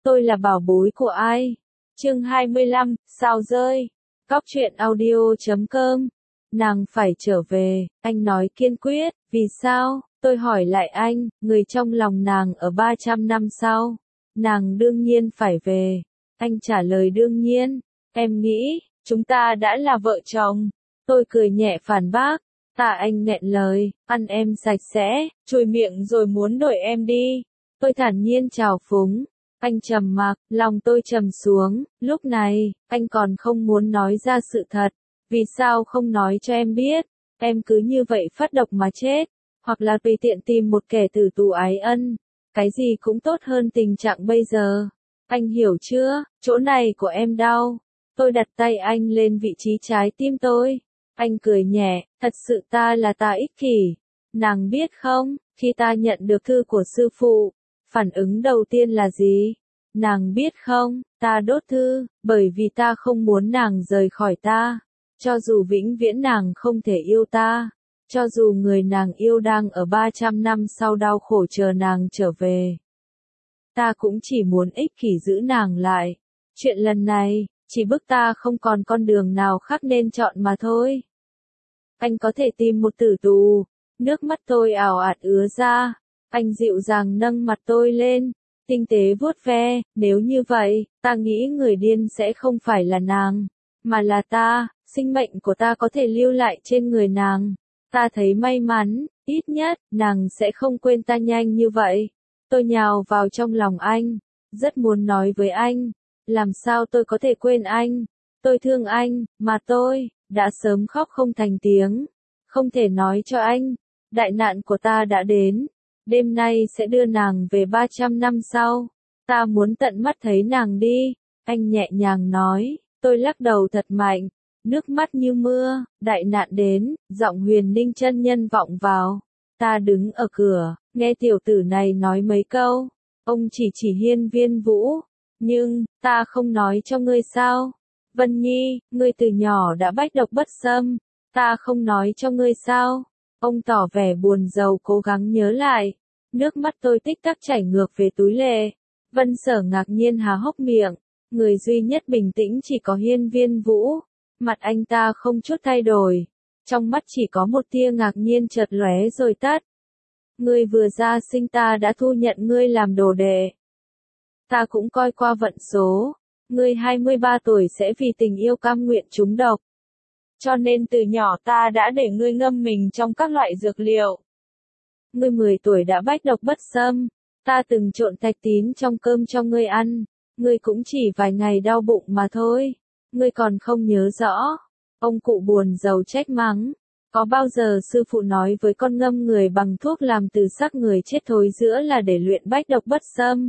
Tôi là bảo bối của ai? Chương 25, sao rơi? Cóc truyện audio.com. Nàng phải trở về, anh nói kiên quyết, vì sao? Tôi hỏi lại anh, người trong lòng nàng ở 300 năm sau. Nàng đương nhiên phải về. Anh trả lời đương nhiên, em nghĩ, chúng ta đã là vợ chồng. Tôi cười nhẹ phản bác, anh nghẹn lời, ăn em sạch sẽ, chùi miệng rồi muốn đuổi em đi. Tôi thản nhiên chào phúng. Anh trầm mặc, lòng tôi trầm xuống, lúc này, anh còn không muốn nói ra sự thật. Vì sao không nói cho em biết? Em cứ như vậy phát độc mà chết, hoặc là tùy tiện tìm một kẻ tử tù ái ân. Cái gì cũng tốt hơn tình trạng bây giờ. Anh hiểu chưa? Chỗ này của em đau. Tôi đặt tay anh lên vị trí trái tim tôi. Anh cười nhẹ, thật sự ta là ta ích kỷ. Nàng biết không, khi ta nhận được thư của sư phụ, phản ứng đầu tiên là gì? Nàng biết không, ta đốt thư, bởi vì ta không muốn nàng rời khỏi ta. Cho dù vĩnh viễn nàng không thể yêu ta, cho dù người nàng yêu đang ở 300 năm sau đau khổ chờ nàng trở về. Ta cũng chỉ muốn ích kỷ giữ nàng lại. Chuyện lần này, chỉ bức ta không còn con đường nào khác nên chọn mà thôi. Anh có thể tìm một tử tù. Nước mắt tôi ào ạt ứa ra. Anh dịu dàng nâng mặt tôi lên, tinh tế vuốt ve, nếu như vậy, ta nghĩ người điên sẽ không phải là nàng, mà là ta, sinh mệnh của ta có thể lưu lại trên người nàng. Ta thấy may mắn, ít nhất, nàng sẽ không quên ta nhanh như vậy. Tôi nhào vào trong lòng anh, rất muốn nói với anh, làm sao tôi có thể quên anh, tôi thương anh, mà tôi, đã sớm khóc không thành tiếng, không thể nói cho anh, đại nạn của ta đã đến. Đêm nay sẽ đưa nàng về 300 năm sau. Ta muốn tận mắt thấy nàng đi. Anh nhẹ nhàng nói. Tôi lắc đầu thật mạnh. Nước mắt như mưa. Đại nạn đến. Giọng Huyền Ninh chân nhân vọng vào. Ta đứng ở cửa. Nghe tiểu tử này nói mấy câu. Ông chỉ Hiên Viên Vũ. Nhưng, ta không nói cho ngươi sao. Vân Nhi, ngươi từ nhỏ đã bách độc bất xâm. Ta không nói cho ngươi sao. Ông tỏ vẻ buồn rầu cố gắng nhớ lại. Nước mắt tôi tích tắc chảy ngược về túi lệ. Vân Sở ngạc nhiên há hốc miệng. Người duy nhất bình tĩnh chỉ có Hiên Viên Vũ. Mặt anh ta không chút thay đổi. Trong mắt chỉ có một tia ngạc nhiên chợt lóe rồi tắt. Ngươi vừa ra sinh ta đã thu nhận ngươi làm đồ đệ. Ta cũng coi qua vận số. Ngươi 23 tuổi sẽ vì tình yêu cam nguyện trúng độc. Cho nên từ nhỏ ta đã để ngươi ngâm mình trong các loại dược liệu. Ngươi 10 tuổi đã bách độc bất xâm, ta từng trộn thạch tín trong cơm cho ngươi ăn, ngươi cũng chỉ vài ngày đau bụng mà thôi, ngươi còn không nhớ rõ. Ông cụ buồn rầu trách mắng, có bao giờ sư phụ nói với con ngâm người bằng thuốc làm từ xác người chết thối giữa là để luyện bách độc bất xâm?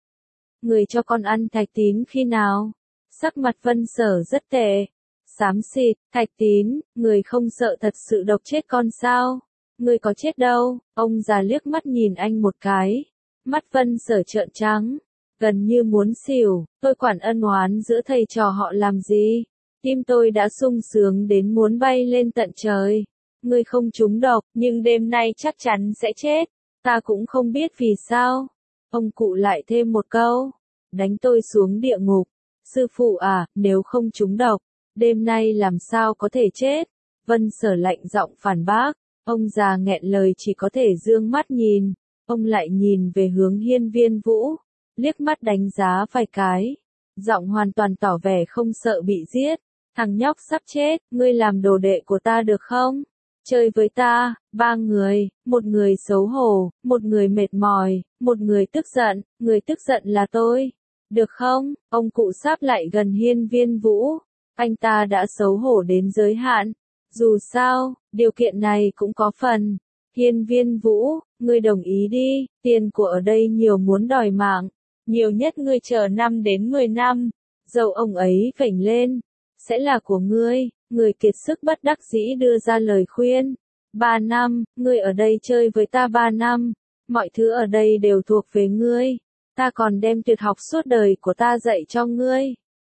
Người cho con ăn thạch tín khi nào? Sắc mặt Vân Sở rất tệ. Xám xịt, thạch tín, người không sợ thật sự độc chết con sao? Người có chết đâu, ông già liếc mắt nhìn anh một cái. Mắt Vân Sở trợn trắng, gần như muốn xỉu, tôi quản ân oán giữa thầy trò họ làm gì? Tim tôi đã sung sướng đến muốn bay lên tận trời. Ngươi không trúng độc, nhưng đêm nay chắc chắn sẽ chết. Ta cũng không biết vì sao. Ông cụ lại thêm một câu, đánh tôi xuống địa ngục. Sư phụ à, nếu không trúng độc, đêm nay làm sao có thể chết? Vân Sở lạnh giọng phản bác. Ông già nghẹn lời chỉ có thể dương mắt nhìn. Ông lại nhìn về hướng Hiên Viên Vũ, liếc mắt đánh giá vài cái. Giọng hoàn toàn tỏ vẻ không sợ bị giết. Thằng nhóc sắp chết, ngươi làm đồ đệ của ta được không? Chơi với ta, 3 người, một người xấu hổ, một người mệt mỏi, một người tức giận, người tức giận là tôi. Được không? Ông cụ sáp lại gần Hiên Viên Vũ. Anh ta đã xấu hổ đến giới hạn. Dù sao, điều kiện này cũng có phần. Hiên Viên Vũ, ngươi đồng ý đi, tiền của ở đây nhiều muốn đòi mạng. Nhiều nhất ngươi chờ 5 đến 10 năm. Dầu ông ấy vểnh lên. Sẽ là của ngươi, người kiệt sức bất đắc dĩ đưa ra lời khuyên. 3 năm, ngươi ở đây chơi với ta 3 năm. Mọi thứ ở đây đều thuộc về ngươi. Ta còn đem tuyệt học suốt đời của ta dạy cho ngươi.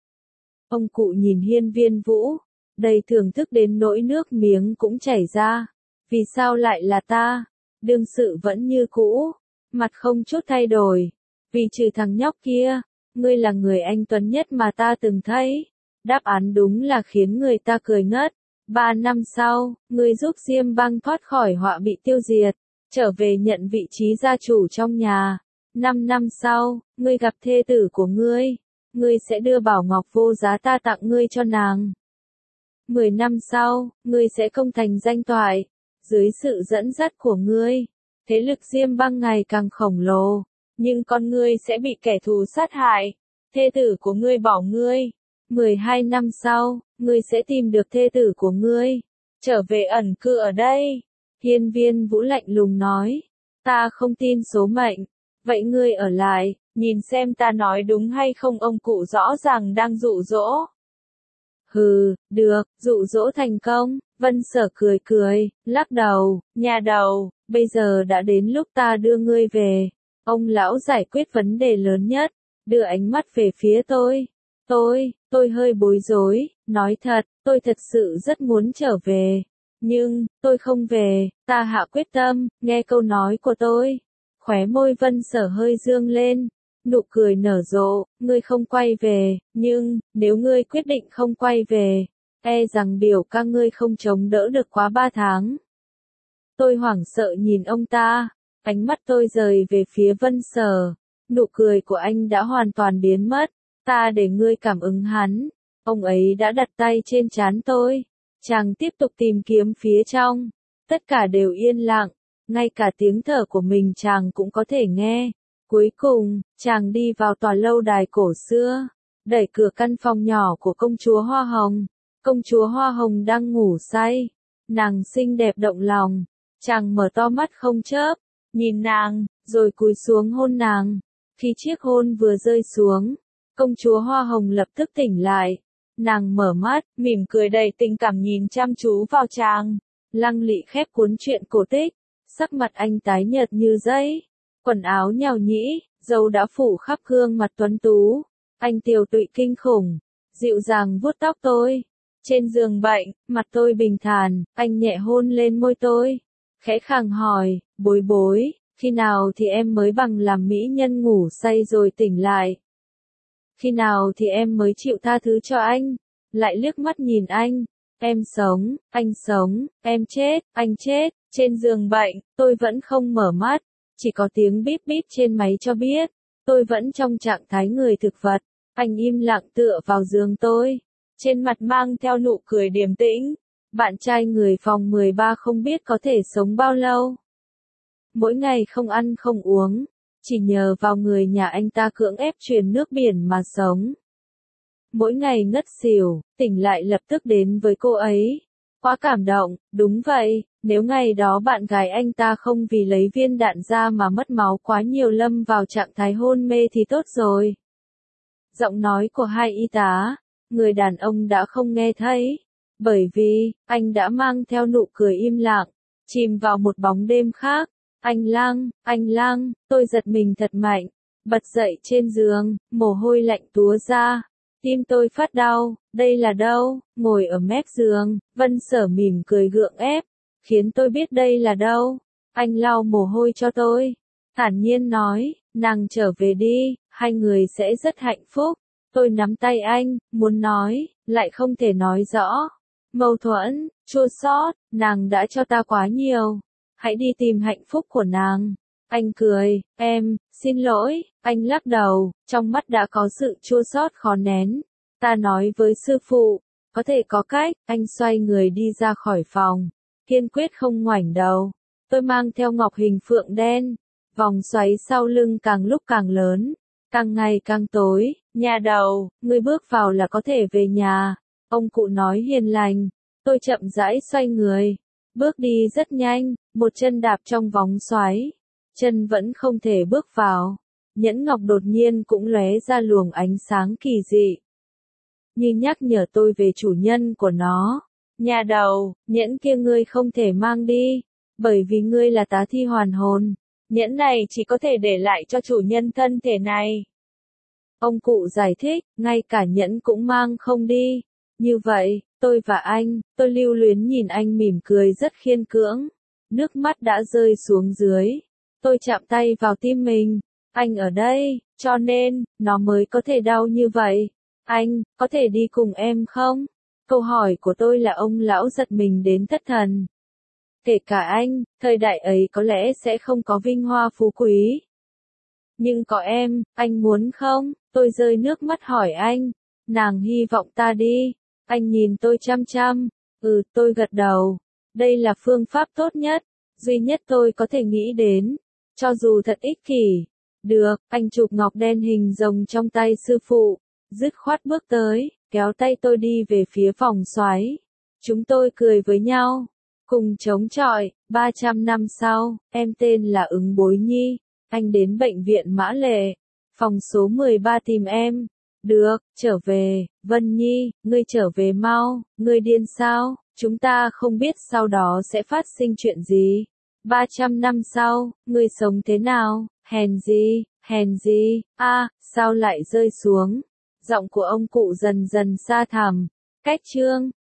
Ông cụ nhìn Hiên Viên Vũ, đầy thưởng thức đến nỗi nước miếng cũng chảy ra. Vì sao lại là ta? Đương sự vẫn như cũ, mặt không chút thay đổi. Vì trừ thằng nhóc kia, ngươi là người anh tuấn nhất mà ta từng thấy. Đáp án đúng là khiến người ta cười ngất. 3 năm sau, ngươi giúp Diêm Bang thoát khỏi họa bị tiêu diệt, trở về nhận vị trí gia chủ trong nhà. 5 năm sau, ngươi gặp thê tử của ngươi sẽ đưa bảo ngọc vô giá ta tặng ngươi cho nàng. 10 năm sau, ngươi sẽ công thành danh toại, dưới sự dẫn dắt của ngươi, thế lực Diêm Bang ngày càng khổng lồ, nhưng con ngươi sẽ bị kẻ thù sát hại, thê tử của ngươi bỏ ngươi. 12 năm sau, ngươi sẽ tìm được thê tử của ngươi, trở về ẩn cư ở đây. Hiên Viên Vũ lạnh lùng nói, ta không tin số mệnh, vậy ngươi ở lại, nhìn xem ta nói đúng hay không. Ông cụ rõ ràng đang dụ dỗ. Hừ, được, dụ dỗ thành công. Vân Sở cười cười, lắc đầu, nhà đầu, bây giờ đã đến lúc ta đưa ngươi về. Ông lão giải quyết vấn đề lớn nhất, đưa ánh mắt về phía tôi. Tôi hơi bối rối, nói thật, tôi thật sự rất muốn trở về. Nhưng, tôi không về, ta hạ quyết tâm. Nghe câu nói của tôi, khóe môi Vân Sở hơi dương lên, nụ cười nở rộ. Ngươi không quay về, nhưng, nếu ngươi quyết định không quay về, e rằng biểu ca ngươi không chống đỡ được quá 3 tháng. Tôi hoảng sợ nhìn ông ta, ánh mắt tôi rời về phía Vân Sở, nụ cười của anh đã hoàn toàn biến mất. Ta để ngươi cảm ứng hắn. Ông ấy đã đặt tay trên trán tôi. Chàng tiếp tục tìm kiếm phía trong. Tất cả đều yên lặng, ngay cả tiếng thở của mình chàng cũng có thể nghe. Cuối cùng, chàng đi vào tòa lâu đài cổ xưa, đẩy cửa căn phòng nhỏ của công chúa Hoa Hồng. Công chúa Hoa Hồng đang ngủ say, nàng xinh đẹp động lòng. Chàng mở to mắt không chớp, nhìn nàng, rồi cúi xuống hôn nàng. Khi chiếc hôn vừa rơi xuống, công chúa Hoa Hồng lập tức tỉnh lại. Nàng mở mắt, mỉm cười đầy tình cảm nhìn chăm chú vào chàng. Lăng Lị khép cuốn truyện cổ tích, sắc mặt anh tái nhợt như giấy, quần áo nhàu nhĩ, râu đã phủ khắp gương mặt tuấn tú. Anh tiều tụy kinh khủng, dịu dàng vuốt tóc tôi. Trên giường bệnh, mặt tôi bình thản, anh nhẹ hôn lên môi tôi, khẽ khàng hỏi, bối bối, khi nào thì em mới bằng làm mỹ nhân ngủ say rồi tỉnh lại? Khi nào thì em mới chịu tha thứ cho anh? Lại liếc mắt nhìn anh, em sống, anh sống, em chết, anh chết. Trên giường bệnh, tôi vẫn không mở mắt, chỉ có tiếng bíp bíp trên máy cho biết, tôi vẫn trong trạng thái người thực vật. Anh im lặng tựa vào giường tôi, trên mặt mang theo nụ cười điềm tĩnh. Bạn trai người phòng 13 không biết có thể sống bao lâu. Mỗi ngày không ăn không uống, chỉ nhờ vào người nhà anh ta cưỡng ép truyền nước biển mà sống. Mỗi ngày ngất xỉu, tỉnh lại lập tức đến với cô ấy. Quá cảm động, đúng vậy, nếu ngày đó bạn gái anh ta không vì lấy viên đạn ra mà mất máu quá nhiều lâm vào trạng thái hôn mê thì tốt rồi. Giọng nói của hai y tá, người đàn ông đã không nghe thấy, bởi vì, anh đã mang theo nụ cười im lặng, chìm vào một bóng đêm khác. Anh Lăng, tôi giật mình thật mạnh, bật dậy trên giường, mồ hôi lạnh túa ra, tim tôi phát đau. Đây là đâu? Ngồi ở mép giường, Vân Sở mỉm cười gượng ép, khiến tôi biết đây là đâu. Anh lau mồ hôi cho tôi, thản nhiên nói, nàng trở về đi, hai người sẽ rất hạnh phúc. Tôi nắm tay anh, muốn nói, lại không thể nói rõ. Mâu thuẫn, chua xót, nàng đã cho ta quá nhiều. Hãy đi tìm hạnh phúc của nàng. Anh cười, em, xin lỗi. Anh lắc đầu, trong mắt đã có sự chua xót khó nén. Ta nói với sư phụ, có thể có cách. Anh xoay người đi ra khỏi phòng, kiên quyết không ngoảnh đầu. Tôi mang theo ngọc hình phượng đen, vòng xoáy sau lưng càng lúc càng lớn, càng ngày càng tối. Nhà đầu, ngươi bước vào là có thể về nhà. Ông cụ nói hiền lành. Tôi chậm rãi xoay người, bước đi rất nhanh, một chân đạp trong vòng xoáy, chân vẫn không thể bước vào. Nhẫn ngọc đột nhiên cũng lóe ra luồng ánh sáng kỳ dị, như nhắc nhở tôi về chủ nhân của nó. Nhà đầu, nhẫn kia ngươi không thể mang đi, bởi vì ngươi là tá thi hoàn hồn. Nhẫn này chỉ có thể để lại cho chủ nhân thân thể này. Ông cụ giải thích, ngay cả nhẫn cũng mang không đi. Như vậy, tôi và anh, tôi lưu luyến nhìn anh mỉm cười rất khiên cưỡng. Nước mắt đã rơi xuống dưới. Tôi chạm tay vào tim mình. Anh ở đây, cho nên, nó mới có thể đau như vậy. Anh, có thể đi cùng em không? Câu hỏi của tôi là ông lão giật mình đến thất thần. Kể cả anh, thời đại ấy có lẽ sẽ không có vinh hoa phú quý. Nhưng có em, anh muốn không? Tôi rơi nước mắt hỏi anh. Nàng hy vọng ta đi. Anh nhìn tôi chăm chăm. Tôi gật đầu. Đây là phương pháp tốt nhất, duy nhất tôi có thể nghĩ đến. Cho dù thật ích kỷ. Được, anh chụp ngọc đen hình rồng trong tay sư phụ. Dứt khoát bước tới, kéo tay tôi đi về phía phòng xoáy. Chúng tôi cười với nhau. Cùng chống chọi, 300 năm sau, em tên là Ứng Bối Nhi. Anh đến bệnh viện Mã Lệ. Phòng số 13 tìm em. Được, trở về, Vân Nhi, ngươi trở về mau, ngươi điên sao? Chúng ta không biết sau đó sẽ phát sinh chuyện gì. 300 năm sau, ngươi sống thế nào? Hèn gì, sao lại rơi xuống? Giọng của ông cụ dần dần xa thẳm. Cách chương